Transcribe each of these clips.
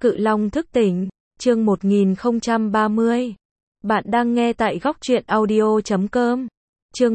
Cự Long thức tỉnh, chương 1030. Bạn đang nghe tại góc truyện audio.com. Chương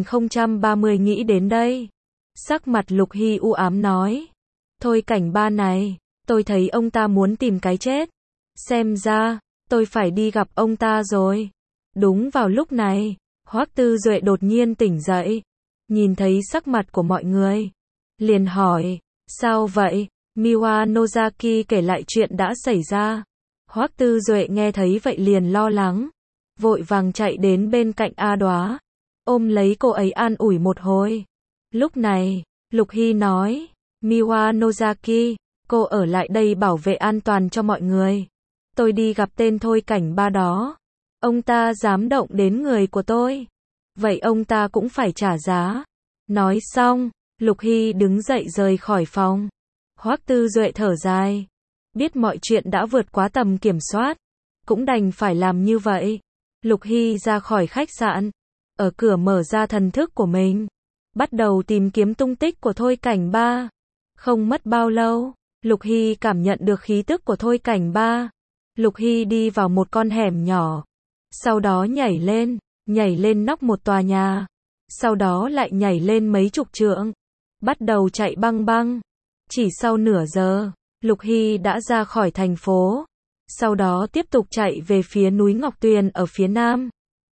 1030 nghĩ đến đây. Sắc mặt Lục Hy u ám nói. Thôi cảnh ba này, tôi thấy ông ta muốn tìm cái chết. Xem ra, tôi phải đi gặp ông ta rồi. Đúng vào lúc này, Hoắc Tư Duệ đột nhiên tỉnh dậy. Nhìn thấy sắc mặt của mọi người. Liền hỏi, sao vậy? Miwa Nozaki kể lại chuyện đã xảy ra. Hoắc Tư Duệ nghe thấy vậy liền lo lắng. Vội vàng chạy đến bên cạnh A Đóa. Ôm lấy cô ấy an ủi một hồi. Lúc này, Lục Hy nói, Miwa Nozaki, cô ở lại đây bảo vệ an toàn cho mọi người. Tôi đi gặp tên thôi cảnh ba đó. Ông ta dám động đến người của tôi. Vậy ông ta cũng phải trả giá. Nói xong, Lục Hy đứng dậy rời khỏi phòng. Hoắc Tư Duệ thở dài. Biết mọi chuyện đã vượt quá tầm kiểm soát. Cũng đành phải làm như vậy. Lục Hy ra khỏi khách sạn. Ở cửa mở ra thần thức của mình. Bắt đầu tìm kiếm tung tích của thôi cảnh ba. Không mất bao lâu, Lục Hy cảm nhận được khí tức của thôi cảnh ba. Lục Hy đi vào một con hẻm nhỏ. Sau đó nhảy lên nóc một tòa nhà. Sau đó lại nhảy lên mấy chục trượng. Bắt đầu chạy băng băng. Chỉ sau nửa giờ, Lục Hy đã ra khỏi thành phố. Sau đó tiếp tục chạy về phía núi Ngọc Tuyền ở phía nam.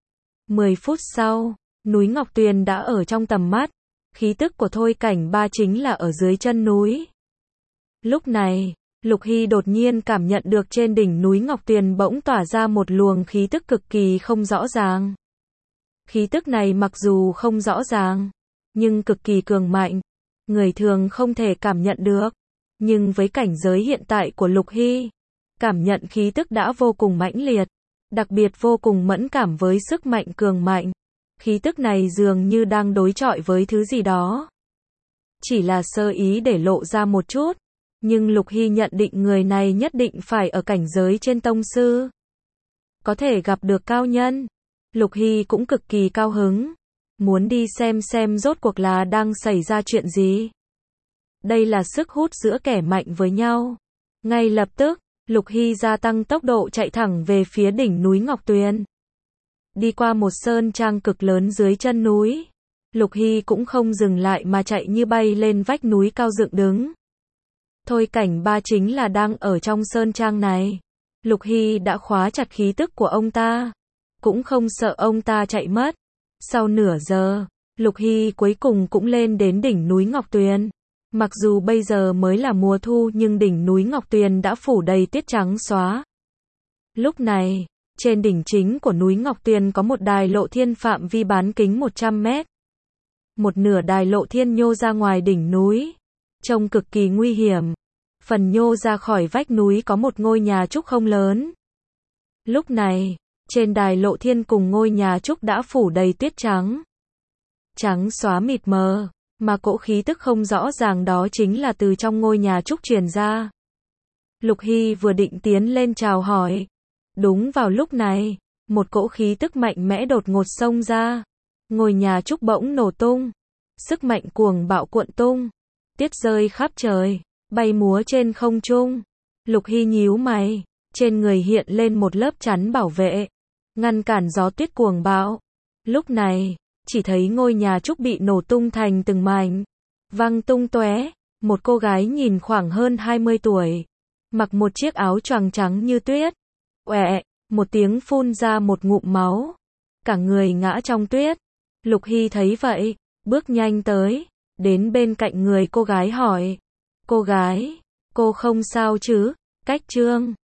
10 phút sau, núi Ngọc Tuyền đã ở trong tầm mắt. Khí tức của thôi cảnh ba chính là ở dưới chân núi. Lúc này, Lục Hy đột nhiên cảm nhận được trên đỉnh núi Ngọc Tuyền bỗng tỏa ra một luồng khí tức cực kỳ không rõ ràng. Khí tức này mặc dù không rõ ràng, nhưng cực kỳ cường mạnh. Người thường không thể cảm nhận được. Nhưng với cảnh giới hiện tại của Lục Hy, cảm nhận khí tức đã vô cùng mãnh liệt. Đặc biệt vô cùng mẫn cảm với sức mạnh cường mạnh. Khí tức này dường như đang đối chọi với thứ gì đó. Chỉ là sơ ý để lộ ra một chút. Nhưng Lục Hy nhận định người này nhất định phải ở cảnh giới trên tông sư. Có thể gặp được cao nhân. Lục Hy cũng cực kỳ cao hứng. Muốn đi xem rốt cuộc là đang xảy ra chuyện gì. Đây là sức hút giữa kẻ mạnh với nhau. Ngay lập tức, Lục Hy gia tăng tốc độ chạy thẳng về phía đỉnh núi Ngọc Tuyền. Đi qua một sơn trang cực lớn dưới chân núi. Lục Hy cũng không dừng lại mà chạy như bay lên vách núi cao dựng đứng. Thôi cảnh ba chính là đang ở trong sơn trang này. Lục Hy đã khóa chặt khí tức của ông ta. Cũng không sợ ông ta chạy mất. Sau nửa giờ, Lục Hy cuối cùng cũng lên đến đỉnh núi Ngọc Tuyền. Mặc dù bây giờ mới là mùa thu nhưng đỉnh núi Ngọc Tuyền đã phủ đầy tuyết trắng xóa. Lúc này, trên đỉnh chính của núi Ngọc Tuyền có một đài lộ thiên phạm vi bán kính 100 mét. Một nửa đài lộ thiên nhô ra ngoài đỉnh núi. Trông cực kỳ nguy hiểm. Phần nhô ra khỏi vách núi có một ngôi nhà trúc không lớn. Lúc này, trên đài lộ thiên cùng ngôi nhà trúc đã phủ đầy tuyết trắng. Trắng xóa mịt mờ, mà cỗ khí tức không rõ ràng đó chính là từ trong ngôi nhà trúc truyền ra. Lục Hy vừa định tiến lên chào hỏi. Đúng vào lúc này, một cỗ khí tức mạnh mẽ đột ngột xông ra. Ngôi nhà trúc bỗng nổ tung. Sức mạnh cuồng bạo cuộn tung. Tuyết rơi khắp trời, bay múa trên không trung. Lục Hy nhíu mày, trên người hiện lên một lớp chắn bảo vệ, ngăn cản gió tuyết cuồng bạo. Lúc này, chỉ thấy ngôi nhà trúc bị nổ tung thành từng mảnh, văng tung tóe. Một cô gái nhìn khoảng hơn 20 tuổi, mặc một chiếc áo choàng trắng như tuyết. Oẹ, một tiếng phun ra một ngụm máu. Cả người ngã trong tuyết. Lục Hy thấy vậy, bước nhanh tới, đến bên cạnh người cô gái hỏi. Cô gái, cô không sao chứ? Cách Trương,